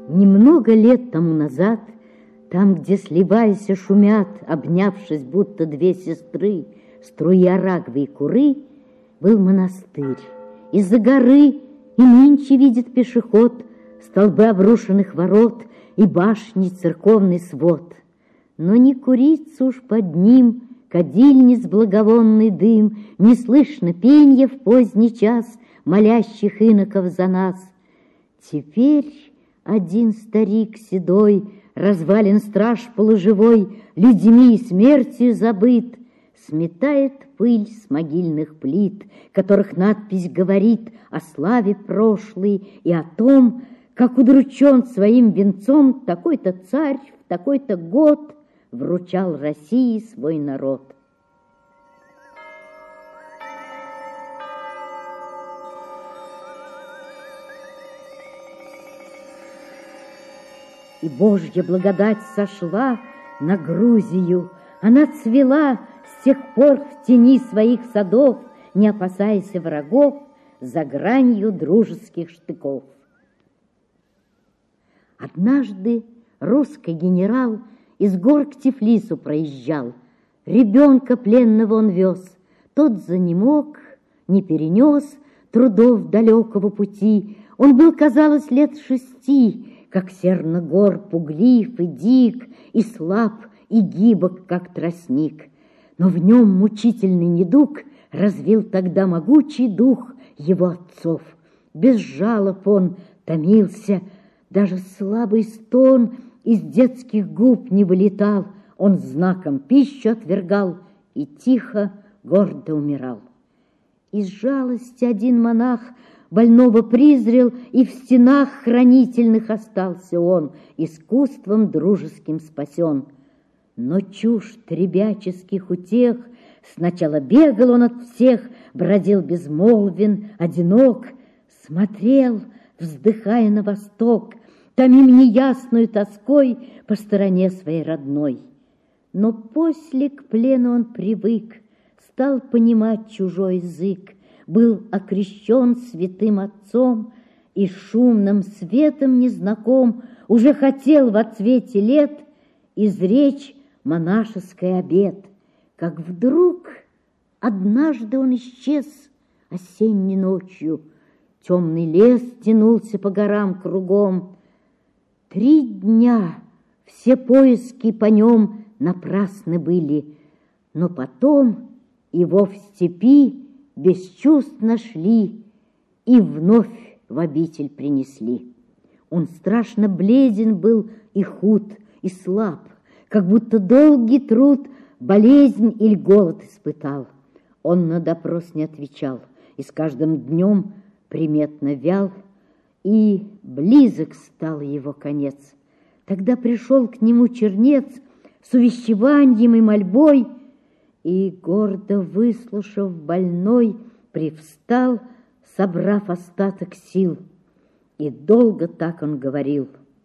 Немного лет тому назад, там, где, сливаясь, шумят, обнявшись, будто две сестры, струи Арагвы и Куры, был монастырь. Из-за горы и нынче видит пешеход столбы обрушенных ворот и башни церковный свод. Но не курится уж под ним кадильниц благовонный дым, не слышно пенья в поздний час молящих иноков за нас. Теперь один старик седой, развален страж полуживой, людьми и смертью забыт, сметает пыль с могильных плит, которых надпись говорит о славе прошлой и о том, как удручен своим венцом такой-то царь в такой-то год вручал России свой народ. И Божья благодать сошла на Грузию. Она цвела с тех пор в тени своих садов, не опасаясь врагов, за гранью дружеских штыков. Однажды русский генерал из гор к Тифлису проезжал. Ребенка пленного он вез. Тот занемог, не перенес трудов далекого пути. Он был, казалось, лет 6, как серно-гор, пуглив и дик, и слаб, и гибок, как тростник. Но в нем мучительный недуг развил тогда могучий дух его отцов. Без жалоб он томился, даже слабый стон из детских губ не вылетал. Он знаком пищу отвергал и тихо, гордо умирал. Из жалости один монах больного призрел, и в стенах хранительных остался он, искусством дружеским спасен. Но чушь ребяческих утех, сначала бегал он от всех, бродил безмолвен, одинок, смотрел, вздыхая на восток, томим неясную тоской по стороне своей родной. Но после к плену он привык, стал понимать чужой язык, был окрещен святым отцом и шумным светом незнаком, уже хотел во цвете лет изречь монашеский обет, как вдруг однажды он исчез осенней ночью. Темный лес тянулся по горам кругом. 3 дня все поиски по нем напрасны были, но потом его в степи без чувств нашли и вновь в обитель принесли. Он страшно бледен был и худ, и слаб, как будто долгий труд, болезнь или голод испытал. Он на допрос не отвечал, и с каждым днем приметно вял, и близок стал его конец. Тогда пришел к нему чернец с увещеванием и мольбой, и, гордо выслушав больной, привстал, собрав остаток сил. И долго так он говорил: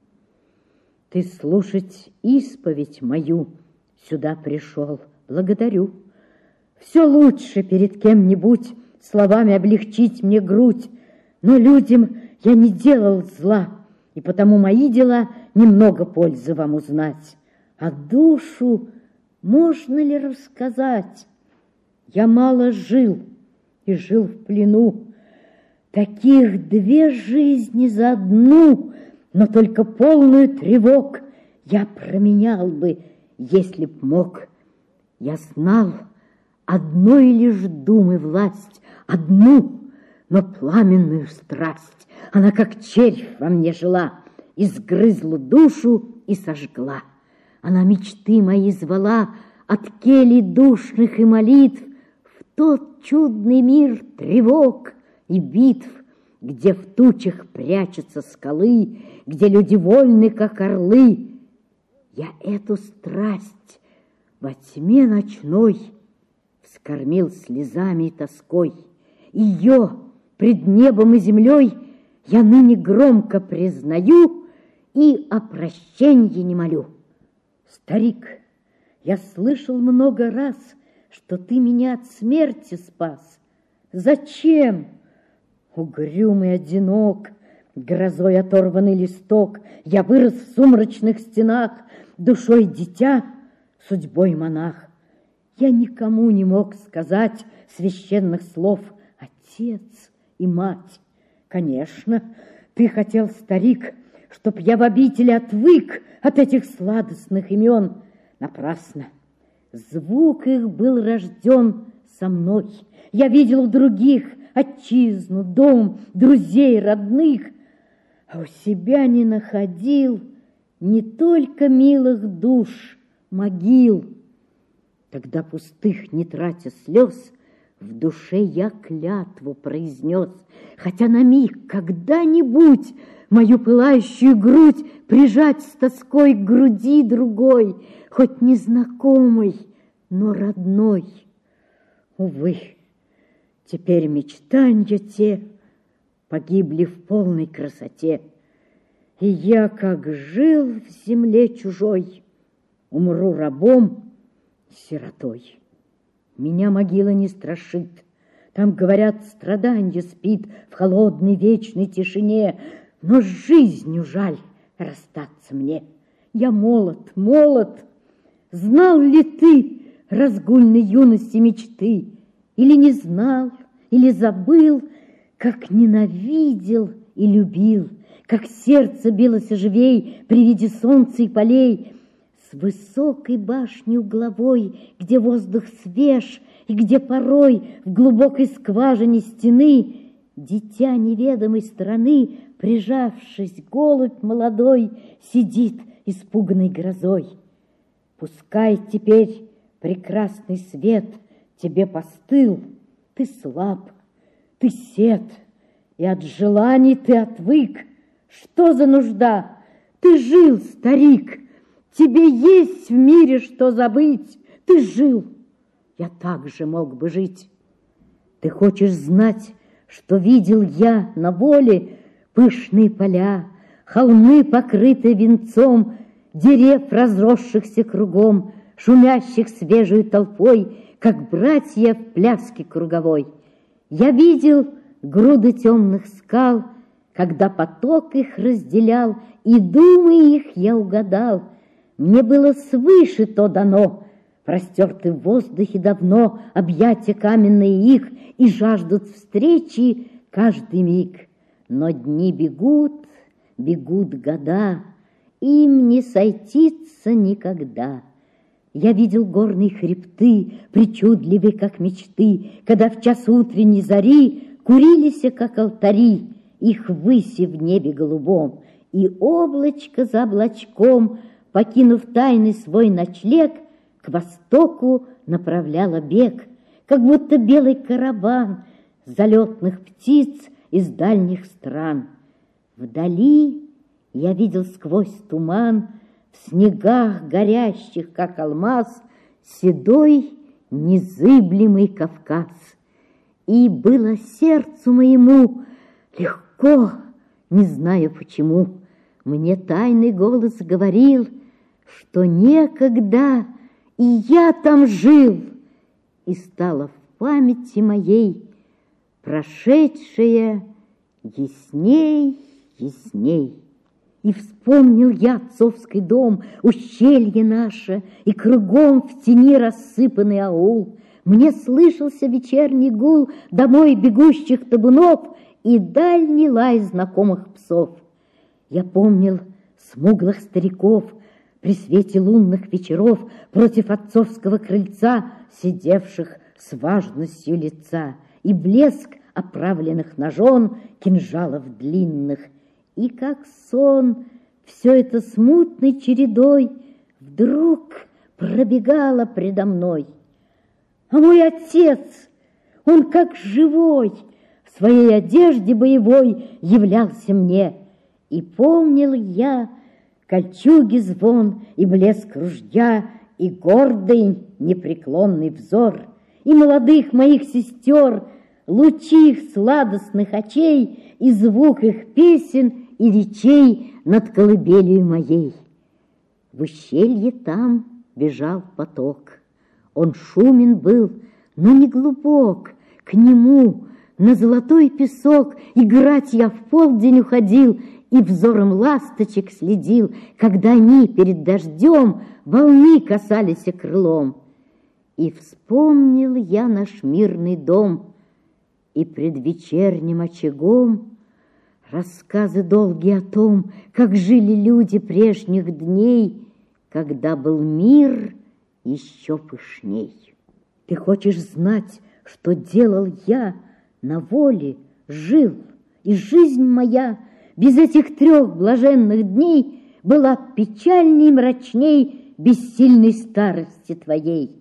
«Ты слушать исповедь мою сюда пришел, благодарю. Все лучше перед кем-нибудь словами облегчить мне грудь, но людям я не делал зла, и потому мои дела немного пользы вам узнать. А душу можно ли рассказать? Я мало жил и жил в плену. Таких 2 жизни за одну, но только полную тревог я променял бы, если б мог. Я знал одной лишь думы власть, одну, но пламенную страсть. Она, как червь, во мне жила, изгрызла душу и сожгла. Она мечты мои звала от келий душных и молитв в тот чудный мир тревог и битв, где в тучах прячутся скалы, где люди вольны, как орлы. Я эту страсть во тьме ночной вскормил слезами и тоской. Ее пред небом и землей я ныне громко признаю и о прощенье не молю. Старик, я слышал много раз, что ты меня от смерти спас. Зачем? Угрюм и одинок, Грозой оторванный листок, я вырос в сумрачных стенах, душой дитя, судьбой монах. Я никому не мог сказать священных слов «отец» и «мать». Конечно, ты хотел, старик, чтоб я в обители отвык от этих сладостных имен. Напрасно. Звук их был рожден со мной. Я видел у других отчизну, дом, друзей, родных, а у себя не находил не только милых душ, могил. Тогда пустых, не тратя слез, в душе я клятву произнес, хотя на миг когда-нибудь мою пылающую грудь прижать с тоской к груди другой, хоть незнакомой, но родной. Увы, теперь мечтанья те погибли в полной красоте, и я, как жил в земле чужой, умру рабом, сиротой. Меня могила не страшит, там, говорят, страданье спит в холодной вечной тишине, но с жизнью жаль расстаться мне. Я молод, молод. Знал ли ты разгульной юности мечты? Или не знал, или забыл, как ненавидел и любил, как сердце билось живей при виде солнца и полей, с высокой башней угловой, где воздух свеж и где порой в глубокой скважине стены дитя неведомой страны, прижавшись, голубь молодой, сидит испуганной грозой. Пускай теперь прекрасный свет тебе постыл, ты слаб, ты сед, и от желаний ты отвык. Что за нужда? Ты жил, старик, тебе есть в мире что забыть. Ты жил, я так же мог бы жить. Ты хочешь знать, что видел я на воле? Пышные поля, холмы, покрытые венцом, дерев, разросшихся кругом, шумящих свежей толпой, как братья в пляске круговой. Я видел груды темных скал, когда поток их разделял, и думы их я угадал. Мне было свыше то дано, простерты в воздухе давно объятия каменные их, и жаждут встречи каждый миг. Но дни бегут, бегут года, им не сойтиться никогда. Я видел горные хребты, причудливые, как мечты, когда в час утренней зари курились, как алтари, их выси в небе голубом, и облачко за облачком, покинув тайный свой ночлег, к востоку направляло бег, как будто белый караван залетных птиц из дальних стран. Вдали я видел сквозь туман, в снегах горящих, как алмаз, седой незыблемый Кавказ. И было сердцу моему легко, не знаю почему. Мне тайный голос говорил, что некогда и я там жил, и стало в памяти моей прошедшее ясней, ясней. И вспомнил я отцовский дом, ущелье наше, и кругом в тени рассыпанный аул. Мне слышался вечерний гул домой бегущих табунов и дальний лай знакомых псов. Я помнил смуглых стариков при свете лунных вечеров против отцовского крыльца, сидевших с важностью лица, и блеск оправленных ножон, кинжалов длинных. И как сон все это смутной чередой вдруг пробегало предо мной. А мой отец, он как живой, в своей одежде боевой являлся мне. И помнил я кольчуги звон и блеск ружья, и гордый непреклонный взор, и молодых моих сестер, лучи их сладостных очей, и звук их песен и речей над колыбелью моей. В ущелье там бежал поток. Он шумен был, но не глубок. К нему на золотой песок играть я в полдень уходил и взором ласточек следил, когда они перед дождем волны касались крылом. И вспомнил я наш мирный дом, и пред вечерним очагом рассказы долгие о том, как жили люди прежних дней, когда был мир еще пышней. Ты хочешь знать, что делал я на воле, жил, и жизнь моя без этих 3 блаженных дней была печальней и мрачней бессильной старости твоей.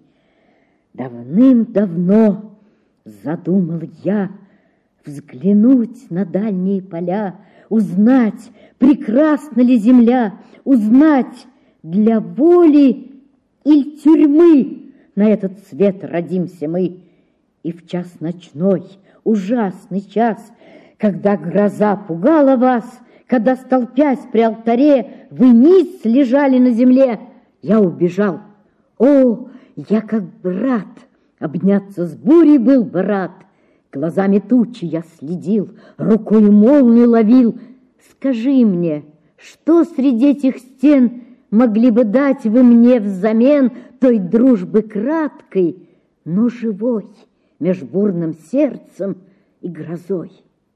Давным-давно задумал я взглянуть на дальние поля, узнать, прекрасна ли земля, узнать, для воли или тюрьмы на этот свет родимся мы. И в час ночной, ужасный час, когда гроза пугала вас, когда, столпясь при алтаре, вы ниц лежали на земле, я убежал. О, я как брат, обняться с бурей был бы рад. Глазами тучи я следил, рукою молнию ловил. Скажи мне, что среди этих стен могли бы дать вы мне взамен той дружбы краткой, но живой, меж бурным сердцем и грозой?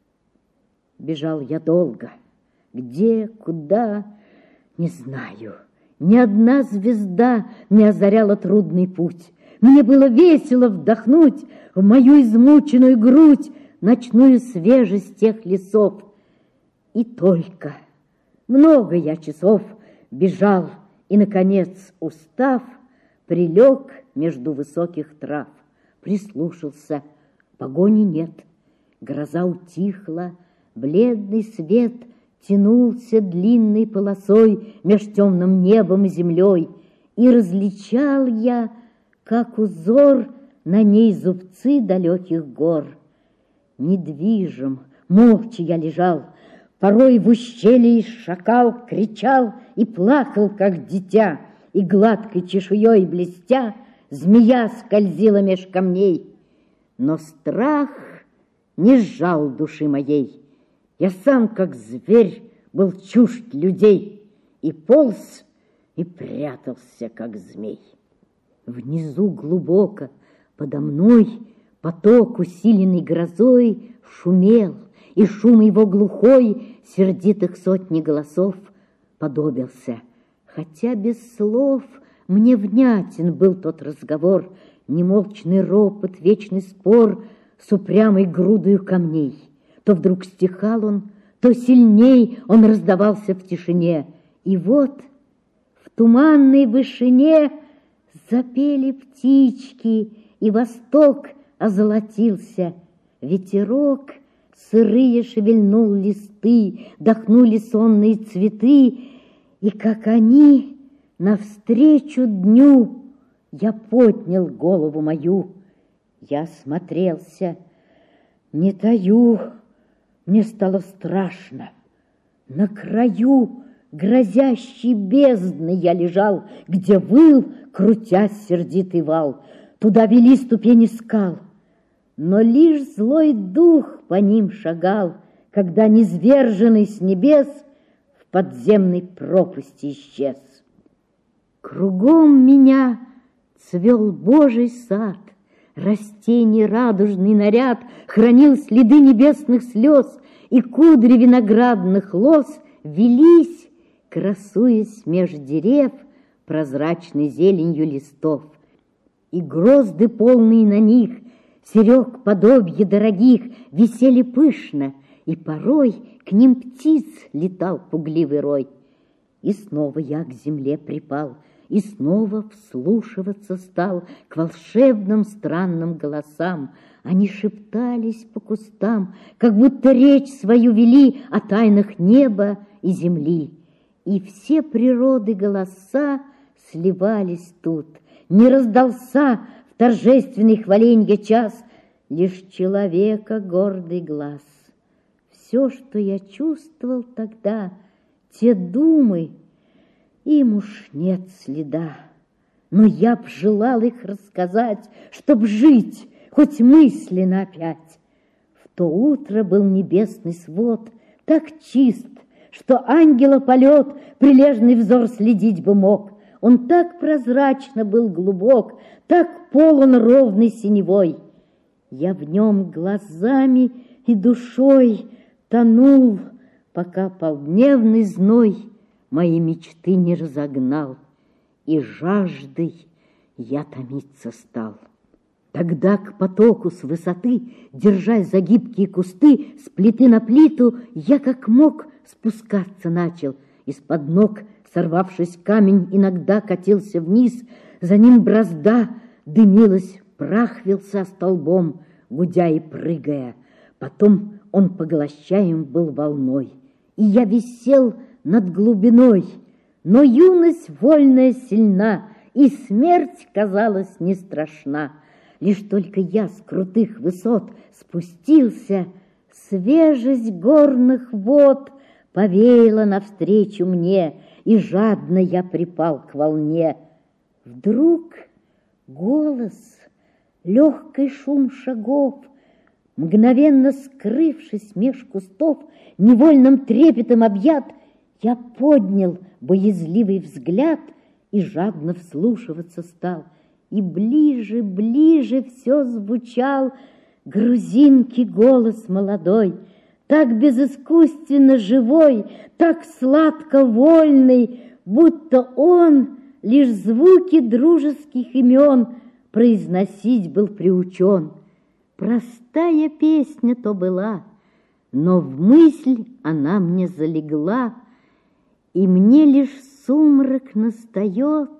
Бежал я долго, где, куда, не знаю. Ни одна звезда не озаряла трудный путь. Мне было весело вдохнуть в мою измученную грудь ночную свежесть тех лесов. И только много я часов бежал и, наконец, устав, прилег между высоких трав. Прислушался, погони нет, гроза утихла, бледный свет тянулся длинной полосой меж темным небом и землей, и различал я, как узор, на ней зубцы далеких гор. Недвижим, молча я лежал, порой в ущелье шакал кричал и плакал, как дитя, и гладкой чешуей блестя змея скользила меж камней. Но страх не сжал души моей. Я сам, как зверь, был чужд людей, и полз, и прятался, как змей. Внизу глубоко подо мной поток, усиленный грозой, шумел, и шум его глухой сердитых сотни голосов подобился. Хотя без слов мне внятен был тот разговор, немолчный ропот, вечный спор с упрямой грудою камней. То вдруг стихал он, то сильней он раздавался в тишине. И вот в туманной вышине запели птички, и восток озолотился. Ветерок сырые шевельнул листы, дохнули сонные цветы, и как они навстречу дню я поднял голову мою. Я осмотрелся, не таю, мне стало страшно. На краю грозящей бездны я лежал, где выл, крутясь, сердитый вал. Туда вели ступени скал, но лишь злой дух по ним шагал, когда низверженный с небес в подземной пропасти исчез. Кругом меня цвел Божий сад, растений радужный наряд хранил следы небесных слез, и кудри виноградных лоз велись, красуясь меж дерев прозрачной зеленью листов. И грозды, полные на них, серег подобья дорогих, висели пышно, и порой к ним птиц летал пугливый рой. И снова я к земле припал, и снова вслушиваться стал к волшебным странным голосам. Они шептались по кустам, как будто речь свою вели о тайнах неба и земли. И все природы голоса сливались тут. Не раздался в торжественный хваленье час лишь человека гордый глаз. Все, что я чувствовал тогда, те думы, им уж нет следа. Но я б желал их рассказать, чтоб жить хоть мысленно опять. В то утро был небесный свод так чист, что ангела полет прилежный взор следить бы мог. Он так прозрачно был глубок, так полон ровной синевой. Я в нем глазами и душой тонул, пока полдневный зной мои мечты не разогнал, и жаждой я томиться стал. Тогда к потоку с высоты, держась за гибкие кусты, с плиты на плиту, я как мог спускаться начал. Из-под ног, сорвавшись, камень иногда катился вниз, за ним бразда дымилась, прах вился столбом, гудя и прыгая. Потом он поглощаем был волной, и я висел над глубиной. Но юность вольная сильна, и смерть казалась не страшна. Лишь только я с крутых высот спустился, свежесть горных вод повеяла навстречу мне, и жадно я припал к волне. Вдруг голос, легкий шум шагов, мгновенно скрывшись меж кустов, невольным трепетом объят, я поднял боязливый взгляд и жадно вслушиваться стал. И ближе, ближе все звучал грузинки голос молодой, так безыскусственно живой, так сладко вольный, будто он лишь звуки дружеских имен произносить был приучен. Простая песня то была, но в мысль она мне залегла, и мне лишь сумрак настает,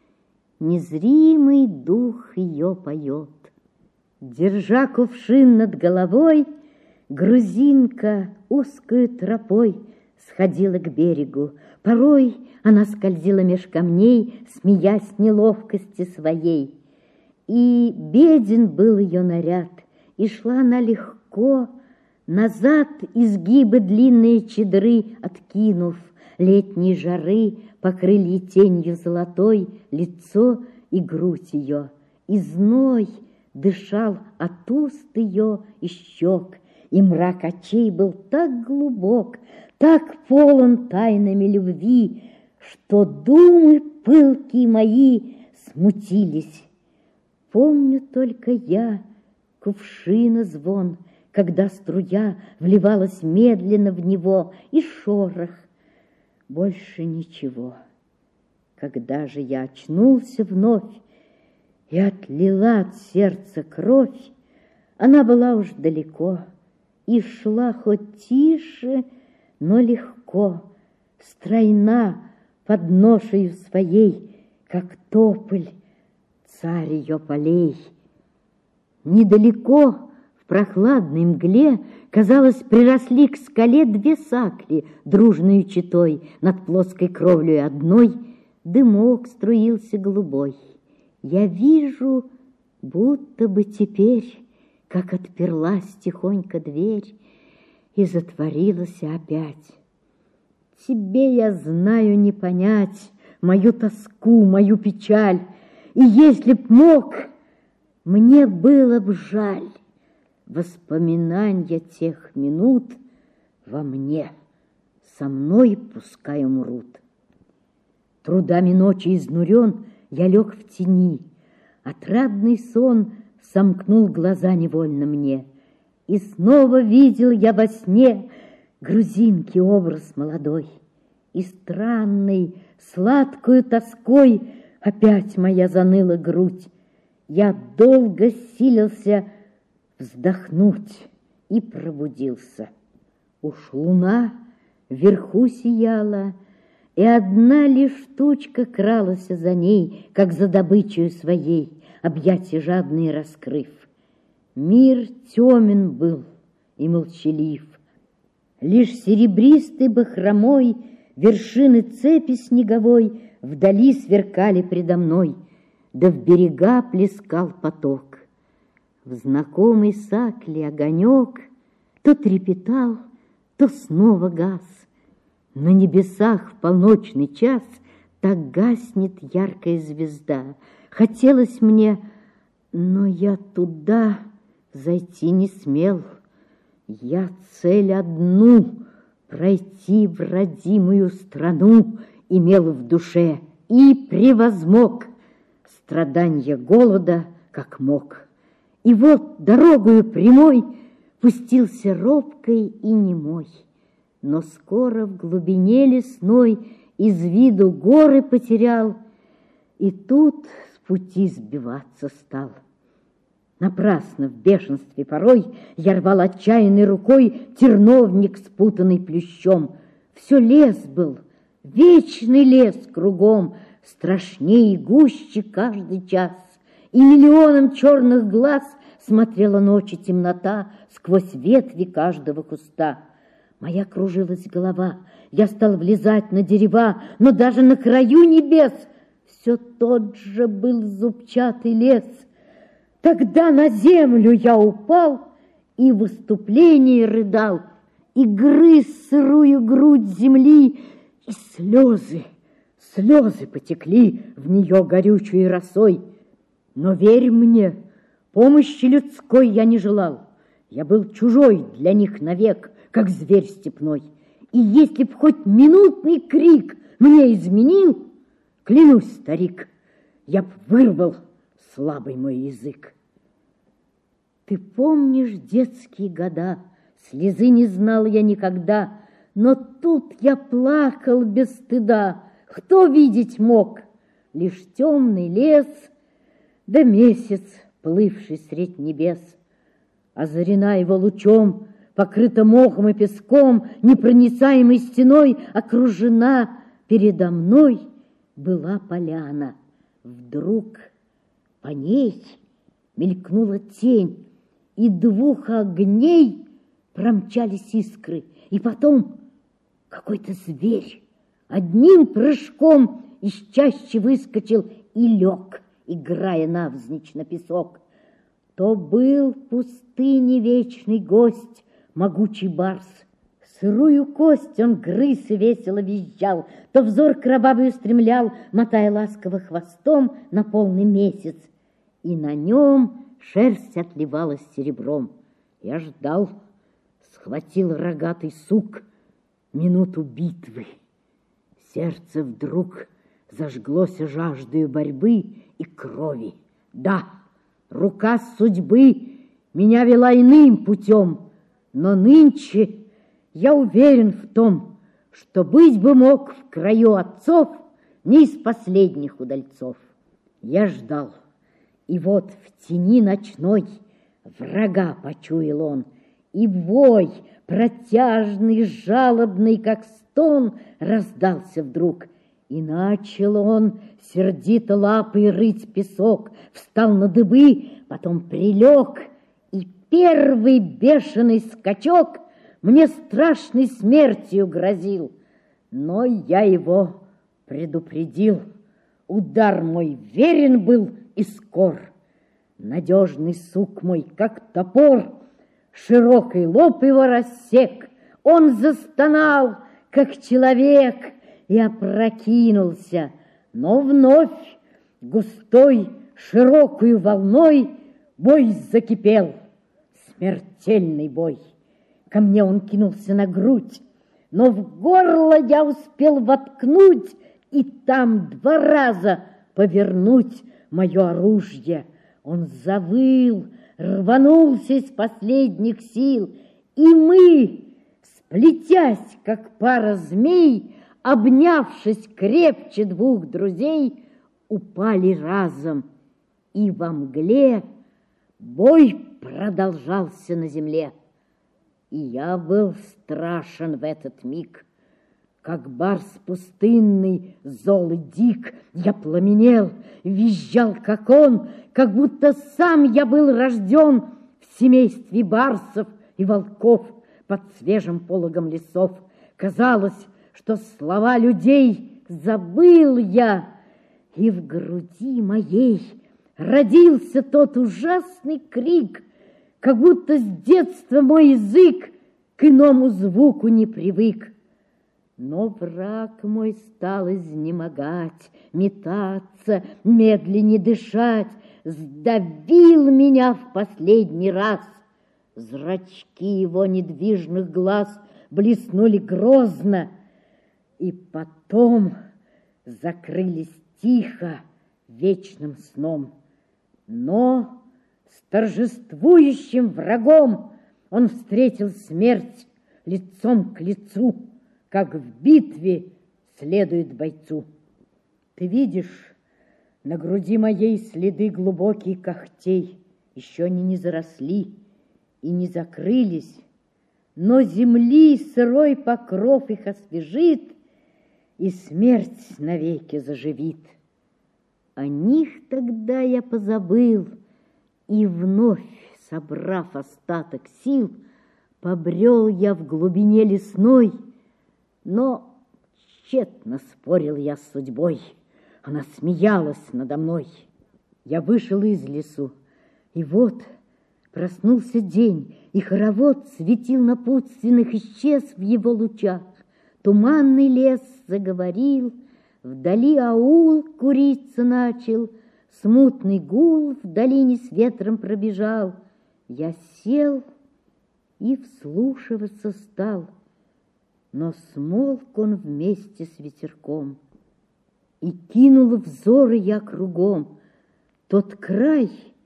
незримый дух ее поет. Держа кувшин над головой, грузинка узкою тропой сходила к берегу. Порой она скользила меж камней, смеясь неловкости своей. И беден был ее наряд, и шла она легко, назад изгибы длинные чедры откинув, летней жары покрыли тенью золотой лицо и грудь ее, и зной дышал от уст ее и щек, и мрак очей был так глубок, так полон тайнами любви, что думы пылкие мои смутились. Помню только я кувшина звон, когда струя вливалась медленно в него, и шорох. Больше ничего. Когда же я очнулся вновь и отлила от сердца кровь, она была уж далеко и шла хоть тише, но легко, стройна под ношею своей, как тополь, царь ее полей. Недалеко, в прохладной мгле, казалось, приросли к скале две сакли, дружной четой, над плоской кровлей одной дымок струился голубой. Я вижу, будто бы теперь, как отперлась тихонько дверь и затворилась опять. Тебе, я знаю, не понять мою тоску, мою печаль, и если б мог, мне было б жаль воспоминания тех минут во мне, со мной пускай умрут. Трудами ночи изнурен, я лег в тени, отрадный сон сомкнул глаза невольно мне, и снова видел я во сне грузинки образ молодой, и странной, сладкою тоской опять моя заныла грудь. Я долго силился вздохнуть и пробудился. Уж луна вверху сияла, и одна лишь тучка кралась за ней, как за добычей своей, объятия жадные раскрыв. Мир темен был и молчалив. Лишь серебристой бахромой вершины цепи снеговой вдали сверкали предо мной, да в берега плескал поток. В знакомой сакле огонек то трепетал, то снова гас. На небесах в полночный час так гаснет яркая звезда. Хотелось мне, но я туда зайти не смел. Я цель одну — пройти в родимую страну имел в душе и превозмог страданья голода, как мог. И вот дорогою прямой пустился робкой и немой, но скоро в глубине лесной из виду горы потерял, и тут с пути сбиваться стал. Напрасно в бешенстве порой я рвал отчаянной рукой терновник, спутанный плющом. Все лес был, вечный лес кругом, страшнее и гуще каждый час. И миллионом черных глаз смотрела ночи темнота сквозь ветви каждого куста. Моя кружилась голова, я стал влезать на дерева, но даже на краю небес все тот же был зубчатый лес. Тогда на землю я упал и в выступлении рыдал, и грыз сырую грудь земли, и слезы потекли в нее горючей росой. Но верь мне, помощи людской я не желал, я был чужой для них навек, как зверь степной. И если б хоть минутный крик мне изменил, клянусь, старик, я б вырвал слабый мой язык. Ты помнишь детские года, слезы не знал я никогда, но тут я плакал без стыда. Кто видеть мог? Лишь темный лес, да месяц, плывший средь небес. Озарена его лучом, покрыта мохом и песком, непроницаемой стеной окружена, передо мной была поляна. Вдруг по ней мелькнула тень, и двух огней промчались искры, и потом какой-то зверь одним прыжком из чащи выскочил и лег, играя навзничь на песок. То был в пустыне вечный гость, могучий барс. Сырую кость он грыз и весело визжал, то взор кровавый устремлял, мотая ласково хвостом на полный месяц, и на нем шерсть отливалась серебром. Я ждал, схватил рогатый сук, минуту битвы. Сердце вдруг зажглось жаждою борьбы и крови. Да, рука судьбы меня вела иным путем, но нынче я уверен в том, что быть бы мог в краю отцов не из последних удальцов. Я ждал, и вот в тени ночной врага почуял он, и вой, протяжный, жалобный, как стон, раздался вдруг. И начал он сердито лапой рыть песок, встал на дыбы, потом прилег, и первый бешеный скачок мне страшной смертью грозил. Но я его предупредил. Удар мой верен был и скор. Надежный сук мой, как топор, широкий лоб его рассек. Он застонал, как человек, и опрокинулся. Но вновь густой, широкую волной бой закипел. Смертельный бой. Ко мне он кинулся на грудь, но в горло я успел воткнуть и там 2 раза повернуть мое оружие. Он завыл, рванулся из последних сил, и мы, сплетясь, как пара змей, обнявшись крепче 2 друзей, упали разом, и во мгле бой продолжался на земле. И я был страшен в этот миг, как барс пустынный, зол и дик. Я пламенел, визжал, как он, как будто сам я был рожден в семействе барсов и волков под свежим пологом лесов. Казалось, что слова людей забыл я, и в груди моей родился тот ужасный крик, как будто с детства мой язык к иному звуку не привык. Но враг мой стал изнемогать, метаться, медленнее дышать, сдавил меня в последний раз. Зрачки его недвижных глаз блеснули грозно, и потом закрылись тихо вечным сном. Но с торжествующим врагом он встретил смерть лицом к лицу, как в битве следует бойцу. Ты видишь на груди моей следы глубоких когтей, еще они не заросли и не закрылись, но земли сырой покров их освежит, и смерть навеки заживит. О них тогда я позабыл, и вновь, собрав остаток сил, побрел я в глубине лесной, но тщетно спорил я с судьбой, она смеялась надо мной. Я вышел из лесу, и вот проснулся день, и хоровод светил напутственных, исчез в его лучах. Туманный лес заговорил, вдали аул куриться начал, смутный гул в долине с ветром пробежал. Я сел и вслушиваться стал, но смолк он вместе с ветерком. И кинул взоры я кругом. Тот край,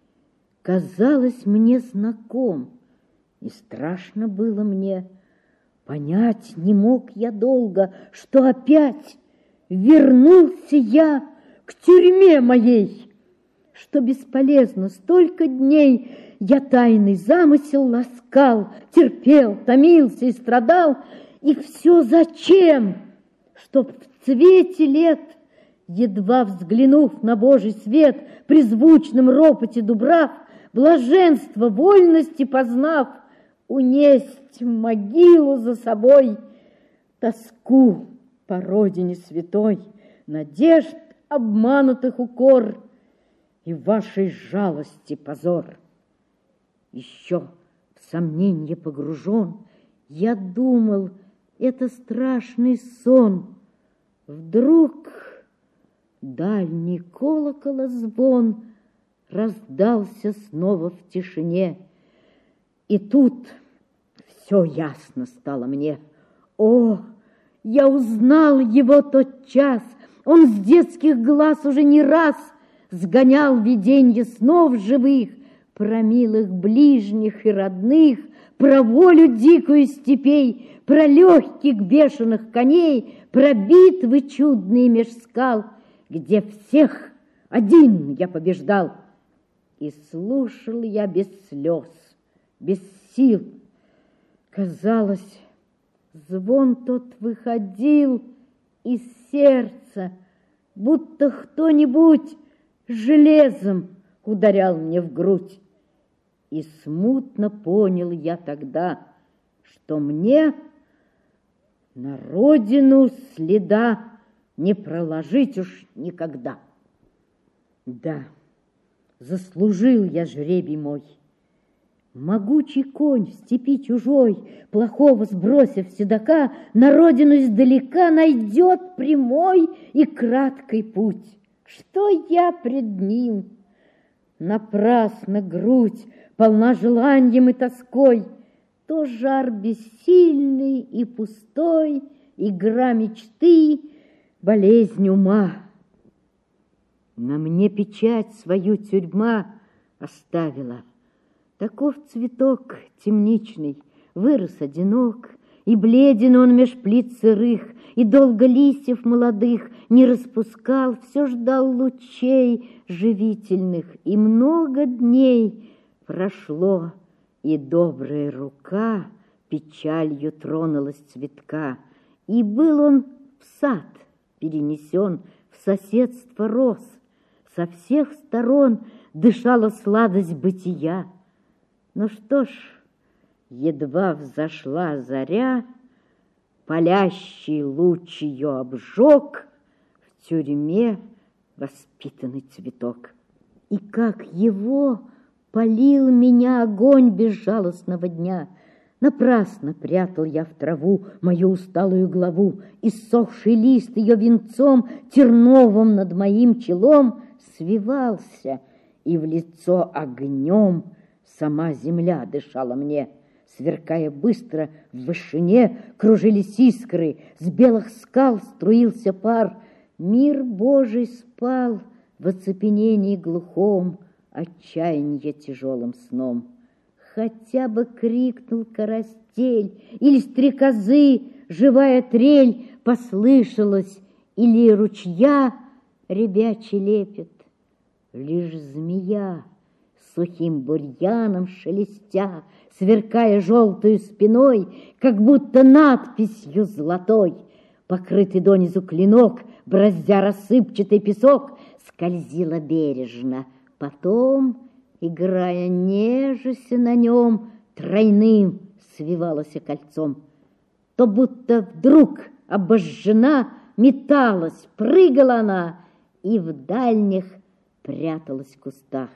казалось, мне знаком, и страшно было мне. Понять не мог я долго, что опять вернулся я к тюрьме моей, что бесполезно столько дней я тайный замысел ласкал, терпел, томился и страдал, и все зачем? Чтоб в цвете лет, едва взглянув на Божий свет, при звучном ропоте дубрав, блаженство вольности познав, унесть могилу за собой, тоску по родине святой, надежд обманутых укор и вашей жалости позор. Еще в сомненье погружен, я думал, это страшный сон. Вдруг дальний колокола звон раздался снова в тишине, и тут все ясно стало мне. О, я узнал его тот час, он с детских глаз уже не раз сгонял виденье снов живых, про милых ближних и родных, про волю дикую степей, про легких бешеных коней, про битвы чудные меж скал, где всех один я побеждал. И слушал я без слез, без сил. Казалось, звон тот выходил из сердца, будто кто-нибудь железом ударял мне в грудь. И смутно понял я тогда, что мне на родину следа не проложить уж никогда. Да, заслужил я жребий мой. Могучий конь в степи чужой, плохого сбросив седока, на родину издалека найдет прямой и краткий путь. Что я пред ним? Напрасно грудь полна желанием и тоской, то жар бессильный и пустой, игра мечты, болезнь ума. На мне печать свою тюрьма оставила. Таков цветок темничный, вырос одинок, и бледен он меж плит сырых, и долго листьев молодых не распускал, все ждал лучей живительных, и много дней прошло, и добрая рука печалью тронулась цветка, и был он в сад перенесен, в соседство роз, со всех сторон дышала сладость бытия. Ну что ж, едва взошла заря, палящий луч ее обжег в тюрьме воспитанный цветок. И как его палил меня огонь безжалостного дня, напрасно прятал я в траву мою усталую главу, иссохший лист ее венцом терновым над моим челом свивался, и в лицо огнем Сама земля дышала мне, сверкая быстро в вышине, кружились искры, с белых скал струился пар. Мир Божий спал в оцепенении глухом, отчаянье тяжелым сном. Хотя бы крикнул карастель, или стрекозы живая трель послышалась, или ручья ребячий лепет. Лишь змея, сухим бурьяном шелестя, сверкая желтую спиной, как будто надписью золотой, покрытый донизу клинок, браздя рассыпчатый песок, скользила бережно. Потом, играя нежеся на нем, тройным свивалась кольцом. То будто вдруг обожжена металась, прыгала она и в дальних пряталась в кустах.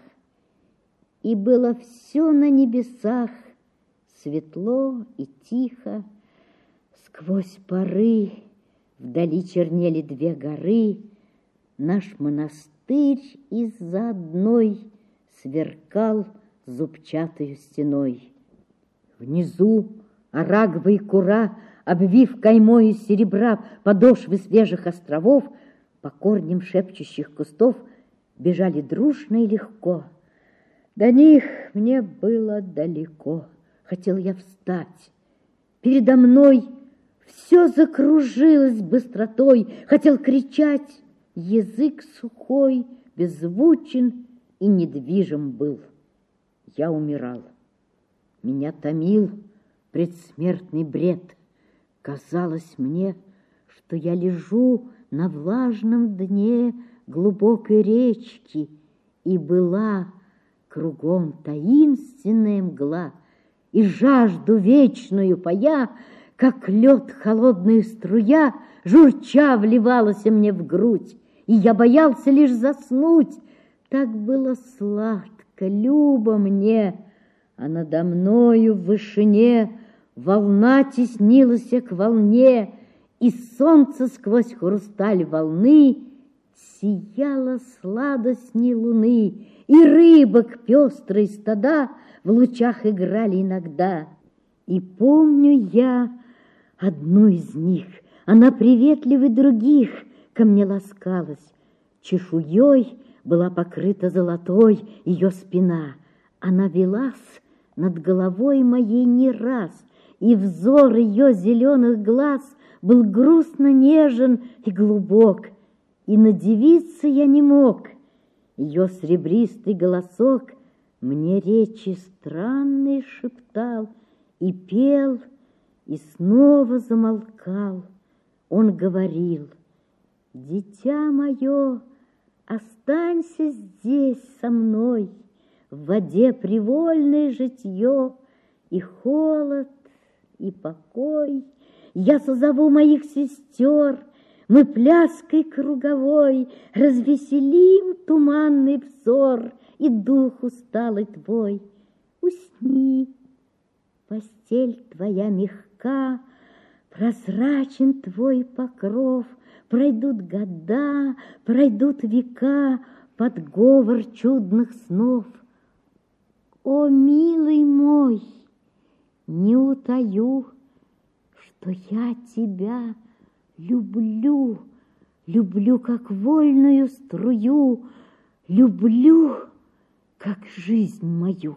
И было все на небесах светло и тихо. Сквозь поры вдали чернели две горы. Наш монастырь из-за одной сверкал зубчатою стеной. Внизу Арагва и Кура, обвив каймою серебра подошвы свежих островов, по корням шепчущих кустов бежали дружно и легко. До них мне было далеко. Хотел я встать. Передо мной все закружилось быстротой. Хотел кричать. Язык сухой, беззвучен и недвижим был. Я умирал. Меня томил предсмертный бред. Казалось мне, что я лежу на влажном дне глубокой речки, и была кругом таинственная мгла, и жажду вечную пая, как лед холодная струя, журча вливалась мне в грудь, и я боялся лишь заснуть. Так было сладко, любо мне, а надо мною в вышине волна теснилась к волне, и солнце сквозь хрусталь волны сияло сладостней луны, и рыбок пестрые стада в лучах играли иногда. И помню я одну из них, она приветливой других ко мне ласкалась. Чешуей была покрыта золотой ее спина. Она велась над головой моей не раз, и взор ее зеленых глаз был грустно нежен и глубок, и надивиться я не мог. Ее серебристый голосок мне речи странные шептал, и пел, и снова замолкал. Он говорил: «Дитя мое, останься здесь со мной, в воде привольное житье, и холод, и покой. Я созову моих сестер, мы пляской круговой развеселим туманный взор и дух усталый твой. Усни, постель твоя мягка, прозрачен твой покров, пройдут года, пройдут века под говор чудных снов. О, милый мой, не утаю, что я тебя люблю, люблю, как вольную струю, люблю, как жизнь мою».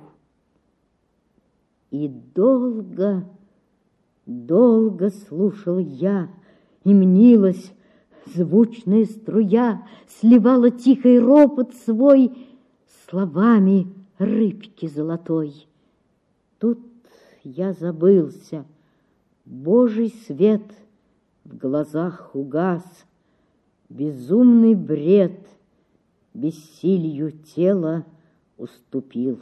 И долго, долго слушал я, и мнилась звучная струя, сливала тихий ропот свой словами рыбки золотой. Тут я забылся, Божий свет в глазах угас, безумный бред бессилью тела уступил.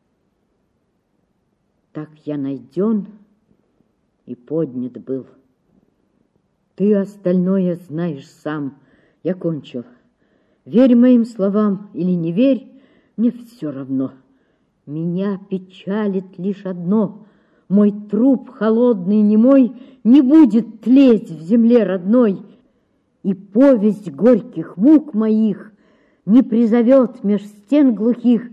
Так я найден и поднят был. Ты остальное знаешь сам. Я кончил. Верь моим словам или не верь, мне все равно. Меня печалит лишь одно: мой труп холодный и немой не будет тлеть в земле родной, и повесть горьких мук моих не призовет меж стен глухих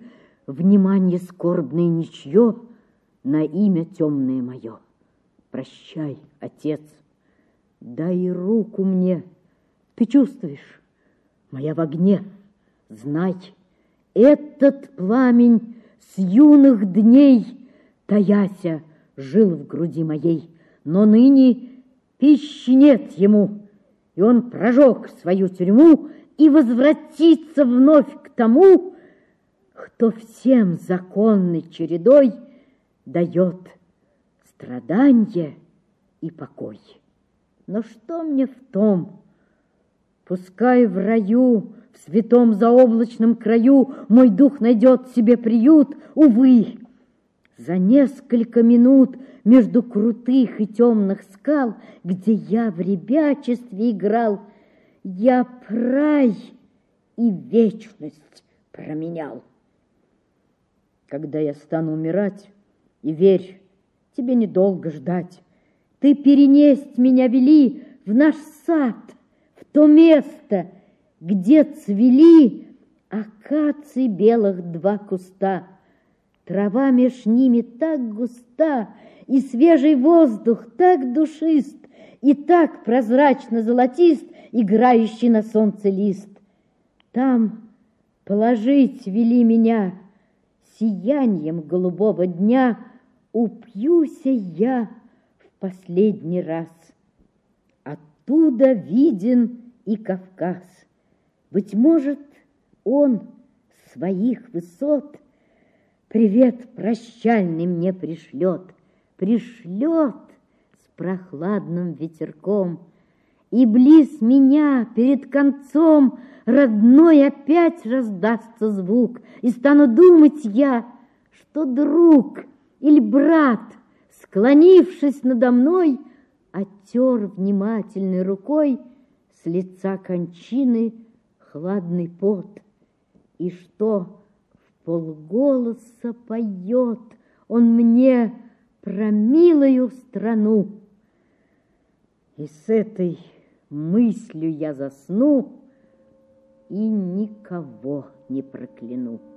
внимание скорбное ничье на имя темное мое. Прощай, отец, дай руку мне. Ты чувствуешь, моя в огне. Знай, этот пламень с юных дней, таяся, жил в груди моей, но ныне пищи нет ему, и он прожег свою тюрьму и возвратится вновь к тому, кто всем законной чередой дает страданье и покой. Но что мне в том? Пускай в раю, в святом заоблачном краю мой дух найдет себе приют, увы, за несколько минут между крутых и темных скал, где я в ребячестве играл, я рай и вечность променял. Когда я стану умирать, и верь, тебе недолго ждать, ты перенесть меня вели в наш сад, в то место, где цвели акаций белых два куста. Трава меж ними так густа, и свежий воздух так душист, и так прозрачно-золотист, играющий на солнце лист. Там положить вели меня, сиянием голубого дня упьюся я в последний раз. Оттуда виден и Кавказ. Быть может, он с своих высот привет прощальный мне пришлет с прохладным ветерком, и близ меня перед концом родной опять раздастся звук, и стану думать я, что друг или брат, склонившись надо мной, оттер внимательной рукой с лица кончины хладный пот, и что в полголоса поет он мне про милую страну. И с этой мыслью я засну и никого не прокляну.